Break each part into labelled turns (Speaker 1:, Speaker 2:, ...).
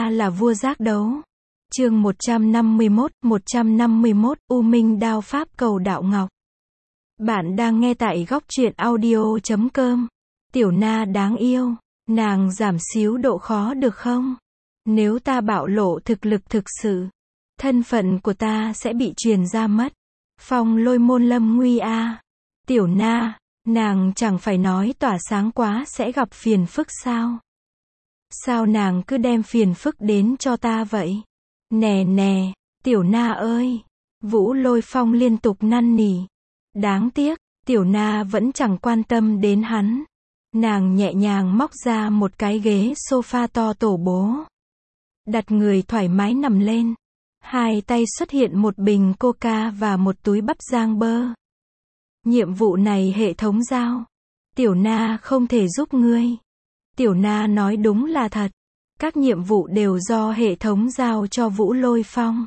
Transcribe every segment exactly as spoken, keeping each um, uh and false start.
Speaker 1: ta là vua giác đấu. Chương một trăm năm mươi mốt, một trăm năm mươi mốt, U Minh Đao Pháp Cầu Đạo Ngọc. Bạn đang nghe tại góc truyện audio chấm com. Tiểu Na đáng yêu, nàng giảm xíu độ khó được không? Nếu ta bạo lộ thực lực thực sự, thân phận của ta sẽ bị truyền ra mất. Phong Lôi Môn lâm nguy a. Tiểu Na, nàng chẳng phải nói tỏa sáng quá sẽ gặp phiền phức sao? Sao nàng cứ đem phiền phức đến cho ta vậy? Nè nè, Tiểu Na ơi! Vũ Lôi Phong liên tục năn nỉ. Đáng tiếc, Tiểu Na vẫn chẳng quan tâm đến hắn. Nàng nhẹ nhàng móc ra một cái ghế sofa to tổ bố. Đặt người thoải mái nằm lên. Hai tay xuất hiện một bình coca và một túi bắp rang bơ. Nhiệm vụ này hệ thống giao. Tiểu Na không thể giúp ngươi. Tiểu Na nói đúng là thật. Các nhiệm vụ đều do hệ thống giao cho Vũ Lôi Phong.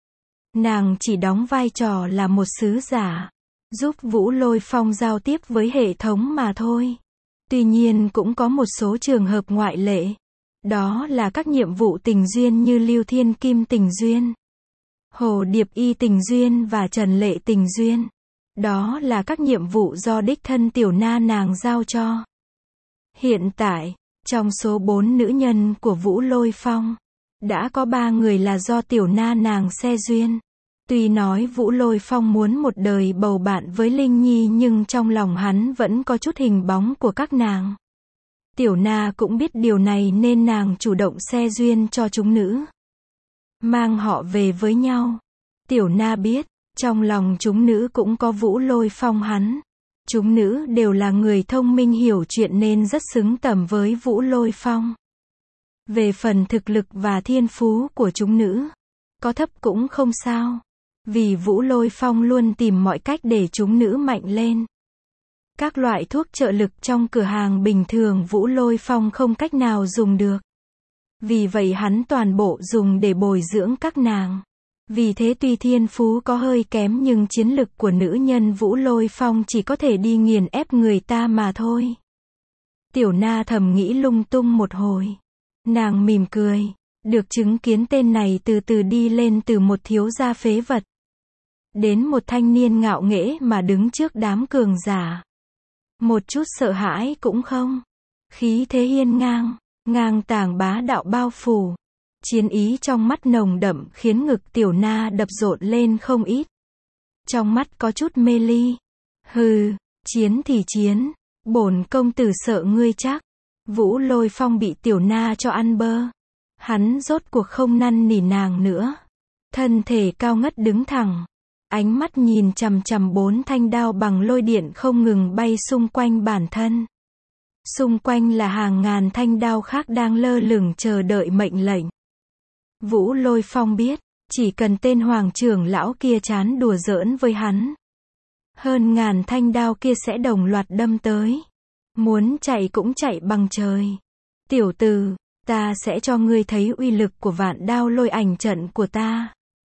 Speaker 1: Nàng chỉ đóng vai trò là một sứ giả, giúp Vũ Lôi Phong giao tiếp với hệ thống mà thôi. Tuy nhiên cũng có một số trường hợp ngoại lệ. Đó là các nhiệm vụ tình duyên như Lưu Thiên Kim tình duyên, Hồ Điệp Y tình duyên và Trần Lệ tình duyên. Đó là các nhiệm vụ do đích thân Tiểu Na nàng giao cho. Hiện tại, trong số bốn nữ nhân của Vũ Lôi Phong, đã có ba người là do Tiểu Na nàng xe duyên. Tuy nói Vũ Lôi Phong muốn một đời bầu bạn với Linh Nhi nhưng trong lòng hắn vẫn có chút hình bóng của các nàng. Tiểu Na cũng biết điều này nên nàng chủ động xe duyên cho chúng nữ, mang họ về với nhau. Tiểu Na biết, trong lòng chúng nữ cũng có Vũ Lôi Phong hắn. Chúng nữ đều là người thông minh hiểu chuyện nên rất xứng tầm với Vũ Lôi Phong. Về phần thực lực và thiên phú của chúng nữ, có thấp cũng không sao. Vì Vũ Lôi Phong luôn tìm mọi cách để chúng nữ mạnh lên. Các loại thuốc trợ lực trong cửa hàng bình thường Vũ Lôi Phong không cách nào dùng được. Vì vậy hắn toàn bộ dùng để bồi dưỡng các nàng. Vì thế tuy thiên phú có hơi kém nhưng chiến lực của nữ nhân Vũ Lôi Phong chỉ có thể đi nghiền ép người ta mà thôi. Tiểu Na thầm nghĩ lung tung một hồi. Nàng mỉm cười, được chứng kiến tên này từ từ đi lên từ một thiếu gia phế vật đến một thanh niên ngạo nghễ mà đứng trước đám cường giả. Một chút sợ hãi cũng không. Khí thế hiên ngang, ngang tàng bá đạo bao phủ. Chiến ý trong mắt nồng đậm khiến ngực Tiểu Na đập rộn lên không ít. Trong mắt có chút mê ly. Hừ, chiến thì chiến, bổn công tử sợ ngươi chắc. Vũ Lôi Phong bị Tiểu Na cho ăn bơ. Hắn rốt cuộc không năn nỉ nàng nữa. Thân thể cao ngất đứng thẳng. Ánh mắt nhìn chằm chằm bốn thanh đao bằng lôi điện không ngừng bay xung quanh bản thân. Xung quanh là hàng ngàn thanh đao khác đang lơ lửng chờ đợi mệnh lệnh. Vũ Lôi Phong biết, chỉ cần tên hoàng trưởng lão kia chán đùa giỡn với hắn, hơn ngàn thanh đao kia sẽ đồng loạt đâm tới. Muốn chạy cũng chạy bằng trời. Tiểu tử, ta sẽ cho ngươi thấy uy lực của vạn đao lôi ảnh trận của ta.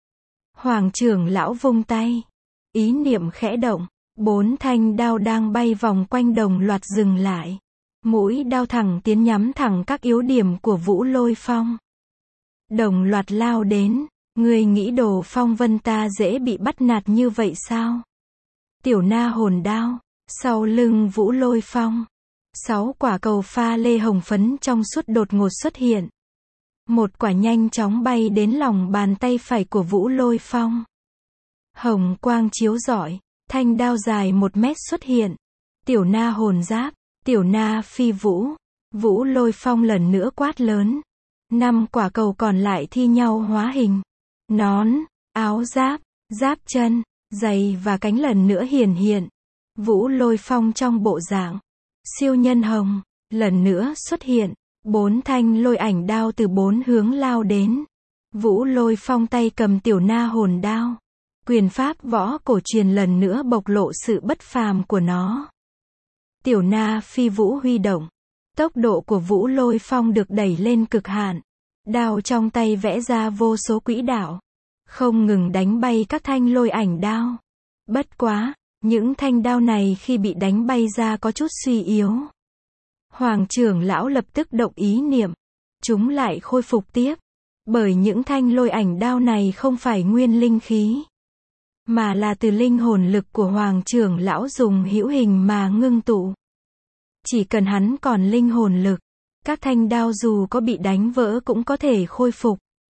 Speaker 1: Hoàng trưởng lão vung tay. Ý niệm khẽ động. Bốn thanh đao đang bay vòng quanh đồng loạt dừng lại. Mũi đao thẳng tiến nhắm thẳng các yếu điểm của Vũ Lôi Phong. Đồng loạt lao đến. Ngươi nghĩ đồ phong vân ta dễ bị bắt nạt như vậy sao? Tiểu Na hồn đao. Sau lưng Vũ Lôi Phong, sáu quả cầu pha lê hồng phấn trong suốt đột ngột xuất hiện. Một quả nhanh chóng bay đến lòng bàn tay phải của Vũ Lôi Phong. Hồng quang chiếu rọi, thanh đao dài một mét xuất hiện. Tiểu Na hồn giáp, Tiểu Na phi vũ. Vũ Lôi Phong lần nữa quát lớn. Năm quả cầu còn lại thi nhau hóa hình. Nón, áo giáp, giáp chân, giày và cánh lần nữa hiển hiện. Vũ Lôi Phong trong bộ dạng siêu nhân hồng, lần nữa xuất hiện. Bốn thanh lôi ảnh đao từ bốn hướng lao đến. Vũ Lôi Phong tay cầm Tiểu Na hồn đao. Quyền pháp võ cổ truyền lần nữa bộc lộ sự bất phàm của nó. Tiểu Na phi vũ huy động. Tốc độ của Vũ Lôi Phong được đẩy lên cực hạn. Đao trong tay vẽ ra vô số quỹ đạo, không ngừng đánh bay các thanh lôi ảnh đao. Bất quá, những thanh đao này khi bị đánh bay ra có chút suy yếu. Hoàng trưởng lão lập tức động ý niệm. Chúng lại khôi phục tiếp. Bởi những thanh lôi ảnh đao này không phải nguyên linh khí, mà là từ linh hồn lực của Hoàng trưởng lão dùng hữu hình mà ngưng tụ. Chỉ cần hắn còn linh hồn lực, các thanh đao dù có bị đánh vỡ cũng có thể khôi phục.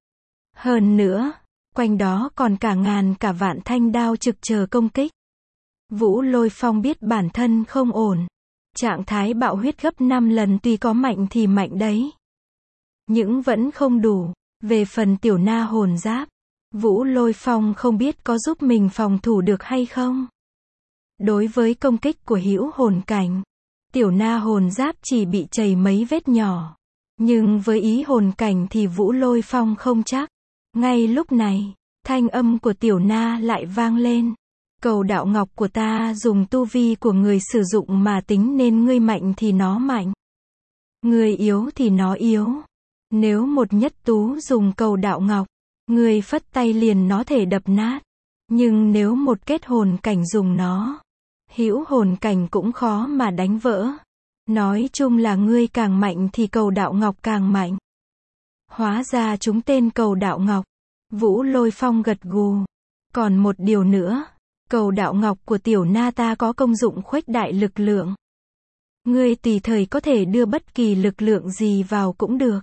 Speaker 1: Hơn nữa, quanh đó còn cả ngàn cả vạn thanh đao trực chờ công kích. Vũ Lôi Phong biết bản thân không ổn. Trạng thái bạo huyết gấp năm lần tuy có mạnh thì mạnh đấy, nhưng vẫn không đủ. Về phần tiểu na hồn giáp, Vũ Lôi Phong không biết có giúp mình phòng thủ được hay không. Đối với công kích của hữu hồn cảnh, tiểu na hồn giáp chỉ bị chảy mấy vết nhỏ. Nhưng với ý hồn cảnh thì Vũ Lôi Phong không chắc. Ngay lúc này, thanh âm của tiểu na lại vang lên. Cầu đạo ngọc của ta dùng tu vi của người sử dụng mà tính nên ngươi mạnh thì nó mạnh, người yếu thì nó yếu. Nếu một nhất tú dùng cầu đạo ngọc, người phất tay liền nó thể đập nát. Nhưng nếu một kết hồn cảnh dùng nó, hữu hồn cảnh cũng khó mà đánh vỡ. Nói chung là ngươi càng mạnh thì cầu đạo ngọc càng mạnh. Hóa ra chúng tên cầu đạo ngọc. Vũ Lôi Phong gật gù. Còn một điều nữa, cầu đạo ngọc của tiểu na ta có công dụng khuếch đại lực lượng. Ngươi tùy thời có thể đưa bất kỳ lực lượng gì vào cũng được.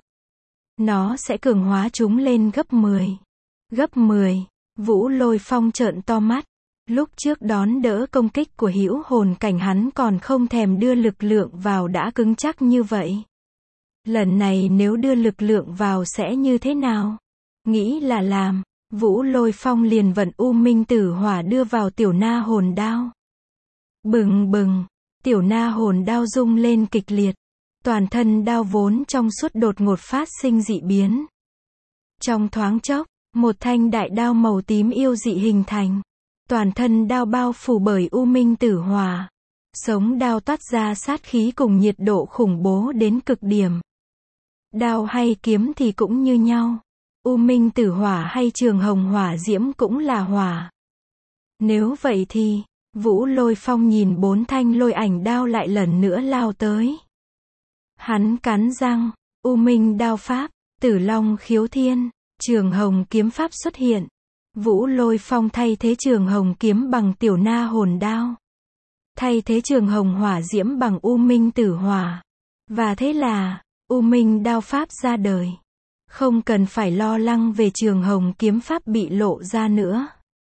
Speaker 1: Nó sẽ cường hóa chúng lên gấp mười. Gấp mười. Vũ Lôi Phong trợn to mắt. Lúc trước đón đỡ công kích của hữu hồn cảnh hắn còn không thèm đưa lực lượng vào đã cứng chắc như vậy. Lần này nếu đưa lực lượng vào sẽ như thế nào? Nghĩ là làm, Vũ Lôi Phong liền vận U Minh Tử Hỏa đưa vào tiểu na hồn đao. Bừng bừng, tiểu na hồn đao rung lên kịch liệt. Toàn thân đao vốn trong suốt đột ngột phát sinh dị biến. Trong thoáng chốc, một thanh đại đao màu tím yêu dị hình thành. Toàn thân đao bao phủ bởi U Minh Tử Hỏa. Sống đao toát ra sát khí cùng nhiệt độ khủng bố đến cực điểm. Đao hay kiếm thì cũng như nhau. U Minh Tử Hỏa hay Trường Hồng Hỏa Diễm cũng là hỏa. Nếu vậy thì, Vũ Lôi Phong nhìn bốn thanh lôi ảnh đao lại lần nữa lao tới. Hắn cắn răng, U Minh đao pháp, Tử Long khiếu thiên, Trường Hồng kiếm pháp xuất hiện. Vũ Lôi Phong thay thế Trường Hồng kiếm bằng tiểu na hồn đao. Thay thế Trường Hồng Hỏa Diễm bằng U Minh Tử Hỏa. Và thế là, U Minh đao pháp ra đời. Không cần phải lo lắng về Trường Hồng kiếm pháp bị lộ ra nữa.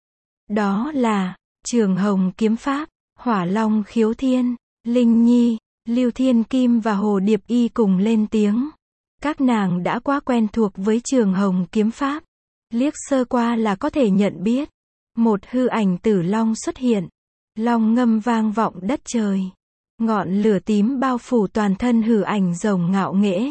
Speaker 1: Đó là, Trường Hồng kiếm pháp, Hỏa Long khiếu thiên, Linh Nhi, Lưu Thiên Kim và Hồ Điệp Y cùng lên tiếng. Các nàng đã quá quen thuộc với Trường Hồng kiếm pháp. Liếc sơ qua là có thể nhận biết. Một hư ảnh tử long xuất hiện. Long ngâm vang vọng đất trời. Ngọn lửa tím bao phủ toàn thân hư ảnh rồng ngạo nghễ.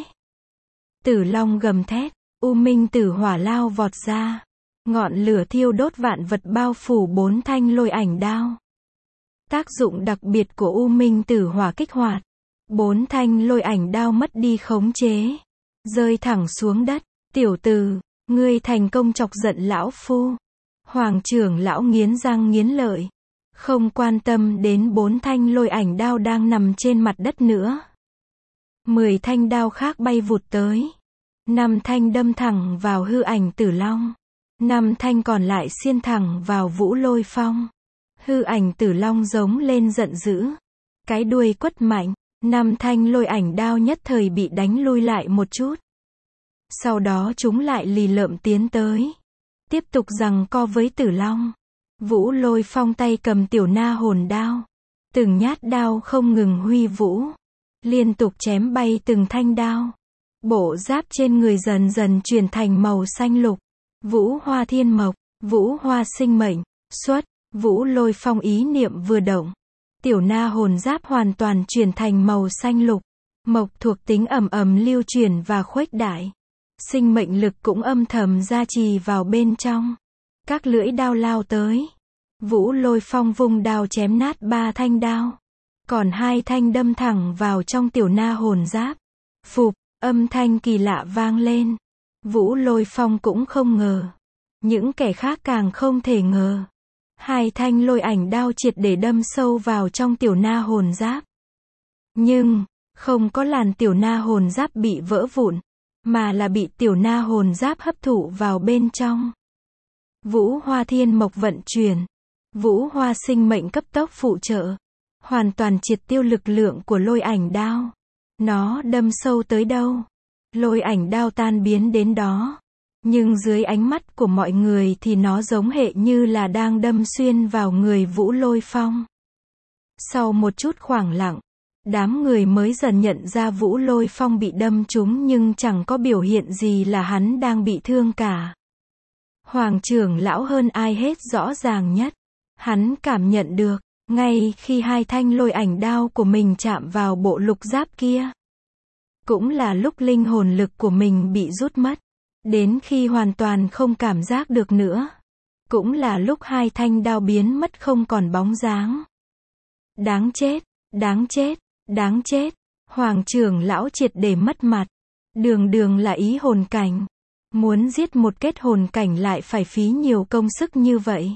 Speaker 1: Tử long gầm thét, U Minh Tử Hỏa lao vọt ra. Ngọn lửa thiêu đốt vạn vật bao phủ bốn thanh lôi ảnh đao. Tác dụng đặc biệt của U Minh Tử Hỏa kích hoạt. Bốn thanh lôi ảnh đao mất đi khống chế. Rơi thẳng xuống đất. Tiểu tử, ngươi thành công chọc giận lão phu. Hoàng trưởng lão nghiến răng nghiến lợi. Không quan tâm đến bốn thanh lôi ảnh đao đang nằm trên mặt đất nữa. Mười thanh đao khác bay vụt tới. Năm thanh đâm thẳng vào hư ảnh tử long. Năm thanh còn lại xiên thẳng vào Vũ Lôi Phong. Hư ảnh tử long giống lên giận dữ. Cái đuôi quất mạnh. Năm thanh lôi ảnh đao nhất thời bị đánh lui lại một chút. Sau đó chúng lại lì lợm tiến tới. Tiếp tục giằng co với tử long. Vũ Lôi Phong tay cầm tiểu na hồn đao. Từng nhát đao không ngừng huy vũ. Liên tục chém bay từng thanh đao. Bộ giáp trên người dần dần chuyển thành màu xanh lục. Vũ Hoa Thiên Mộc, Vũ Hoa Sinh Mệnh, xuất. Vũ Lôi Phong ý niệm vừa động. Tiểu na hồn giáp hoàn toàn chuyển thành màu xanh lục. Mộc thuộc tính ầm ầm lưu chuyển và khuếch đại. Sinh mệnh lực cũng âm thầm gia trì vào bên trong. Các lưỡi đao lao tới. Vũ Lôi Phong vung đao chém nát ba thanh đao. Còn hai thanh đâm thẳng vào trong tiểu na hồn giáp. Phụp, âm thanh kỳ lạ vang lên. Vũ Lôi Phong cũng không ngờ. Những kẻ khác càng không thể ngờ. Hai thanh lôi ảnh đao triệt để đâm sâu vào trong tiểu na hồn giáp. Nhưng, không có làn tiểu na hồn giáp bị vỡ vụn. mà là bị tiểu na hồn giáp hấp thụ vào bên trong. Vũ Hoa Thiên Mộc vận chuyển, Vũ Hoa sinh mệnh cấp tốc phụ trợ, hoàn toàn triệt tiêu lực lượng của lôi ảnh đao. Nó đâm sâu tới đâu, lôi ảnh đao tan biến đến đó. Nhưng dưới ánh mắt của mọi người thì nó giống hệ như là đang đâm xuyên vào người Vũ Lôi Phong. Sau một chút khoảng lặng, đám người mới dần nhận ra Vũ Lôi Phong bị đâm trúng nhưng chẳng có biểu hiện gì là hắn đang bị thương cả. Hoàng trưởng lão hơn ai hết rõ ràng nhất. Hắn cảm nhận được, ngay khi hai thanh lôi ảnh đao của mình chạm vào bộ lục giáp kia. Cũng là lúc linh hồn lực của mình bị rút mất. Đến khi hoàn toàn không cảm giác được nữa. Cũng là lúc hai thanh đao biến mất không còn bóng dáng. Đáng chết, đáng chết, đáng chết. Hoàng trưởng lão triệt để mất mặt. Đường đường là ý hồn cảnh. Muốn giết một kết hồn cảnh lại phải phí nhiều công sức như vậy.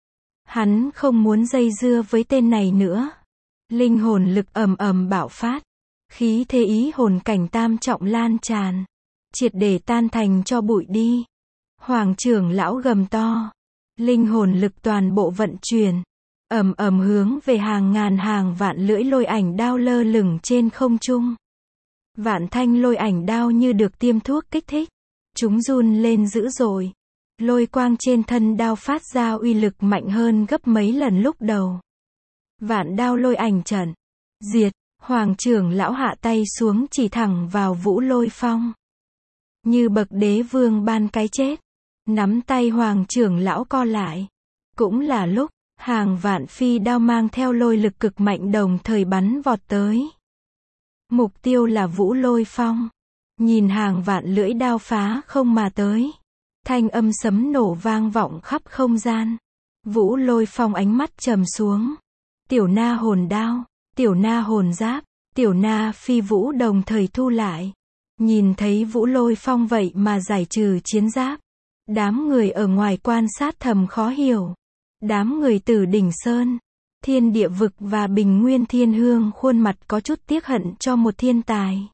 Speaker 1: Hắn không muốn dây dưa với tên này nữa. Linh hồn lực ầm ầm bạo phát. Khí thế ý hồn cảnh tam trọng lan tràn. Triệt để tan thành cho bụi đi. Hoàng trưởng lão gầm to. Linh hồn lực toàn bộ vận chuyển. Ầm ầm hướng về hàng ngàn hàng vạn lưỡi lôi ảnh đao lơ lửng trên không trung. Vạn thanh lôi ảnh đao như được tiêm thuốc kích thích. Chúng run lên dữ dội. Lôi quang trên thân đao phát ra uy lực mạnh hơn gấp mấy lần lúc đầu. Vạn đao lôi ảnh trận. Diệt. Hoàng trưởng lão hạ tay xuống chỉ thẳng vào Vũ Lôi Phong. Như bậc đế vương ban cái chết. Nắm tay hoàng trưởng lão co lại. Cũng là lúc, hàng vạn phi đao mang theo lôi lực cực mạnh đồng thời bắn vọt tới. Mục tiêu là Vũ Lôi Phong. Nhìn hàng vạn lưỡi đao phá không mà tới. Thanh âm sấm nổ vang vọng khắp không gian. Vũ Lôi Phong ánh mắt trầm xuống. Tiểu na hồn đao, tiểu na hồn giáp, tiểu na phi vũ đồng thời thu lại. Nhìn thấy Vũ Lôi Phong vậy mà giải trừ chiến giáp. Đám người ở ngoài quan sát thầm khó hiểu. Đám người Tử Đỉnh Sơn, Thiên Địa Vực và Bình Nguyên Thiên Hương khuôn mặt có chút tiếc hận cho một thiên tài.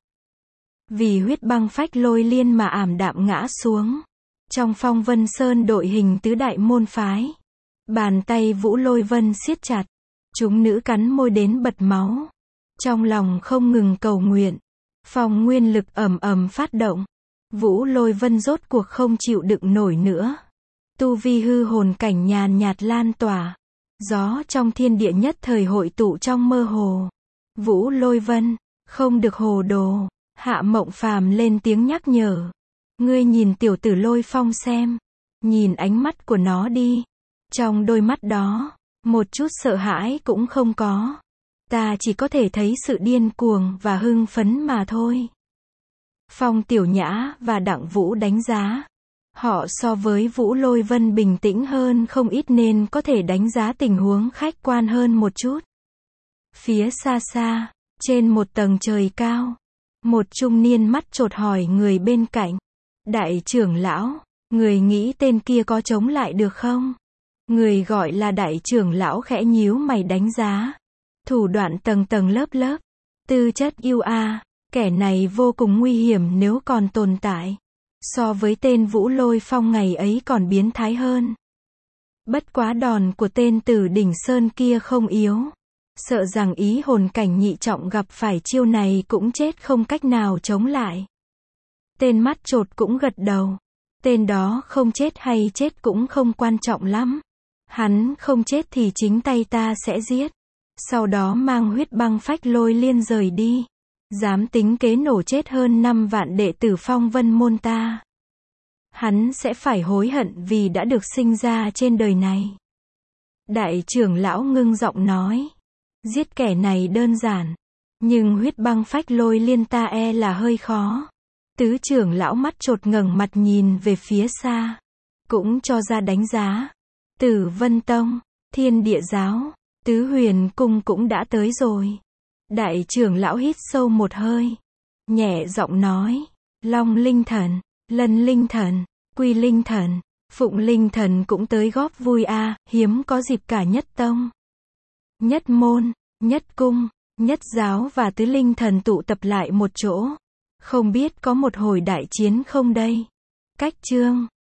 Speaker 1: Vì huyết băng phách lôi liên mà ảm đạm ngã xuống. Trong Phong Vân Sơn đội hình tứ đại môn phái. Bàn tay Vũ Lôi Vân siết chặt. Chúng nữ cắn môi đến bật máu. Trong lòng không ngừng cầu nguyện. Phong nguyên lực ầm ầm phát động. Vũ Lôi Vân rốt cuộc không chịu đựng nổi nữa. Tu vi hư hồn cảnh nhàn nhạt lan tỏa. Gió trong thiên địa nhất thời hội tụ trong mơ hồ. Vũ Lôi Vân, không được hồ đồ. Hạ Mộng Phàm lên tiếng nhắc nhở. Ngươi nhìn tiểu tử Lôi Phong xem. Nhìn ánh mắt của nó đi. Trong đôi mắt đó, một chút sợ hãi cũng không có. Ta chỉ có thể thấy sự điên cuồng và hưng phấn mà thôi. Phong Tiểu Nhã và Đặng Vũ đánh giá. Họ so với Vũ Lôi Vân bình tĩnh hơn không ít nên có thể đánh giá tình huống khách quan hơn một chút. Phía xa xa, trên một tầng trời cao, một trung niên mắt chột hỏi người bên cạnh. Đại trưởng lão, người nghĩ tên kia có chống lại được không? Người gọi là đại trưởng lão khẽ nhíu mày đánh giá. Thủ đoạn tầng tầng lớp lớp. Tư chất yêu a, kẻ này vô cùng nguy hiểm nếu còn tồn tại. So với tên Vũ Lôi Phong ngày ấy còn biến thái hơn. Bất quá đòn của tên Tử Đỉnh Sơn kia không yếu. Sợ rằng ý hồn cảnh nhị trọng gặp phải chiêu này cũng chết không cách nào chống lại. Tên mắt chột cũng gật đầu. Tên đó không chết hay chết cũng không quan trọng lắm. Hắn không chết thì chính tay ta sẽ giết. Sau đó mang huyết băng phách lôi liên rời đi. Dám tính kế nổ chết hơn năm vạn đệ tử Phong Vân môn ta. Hắn sẽ phải hối hận vì đã được sinh ra trên đời này. Đại trưởng lão ngưng giọng nói. Giết kẻ này đơn giản. Nhưng huyết băng phách lôi liên ta e là hơi khó. Tứ trưởng lão mắt chột ngẩng mặt nhìn về phía xa. Cũng cho ra đánh giá. Tử Vân Tông, Thiên Địa Giáo, Tứ Huyền Cung cũng đã tới rồi. Đại trưởng lão hít sâu một hơi. Nhẹ giọng nói. Long Linh Thần, Lân Linh Thần, Quy Linh Thần, Phụng Linh Thần cũng tới góp vui a, à, hiếm có dịp cả nhất tông, nhất môn, nhất cung, nhất giáo và tứ linh thần tụ tập lại một chỗ. Không biết có một hồi đại chiến không đây? Cách chương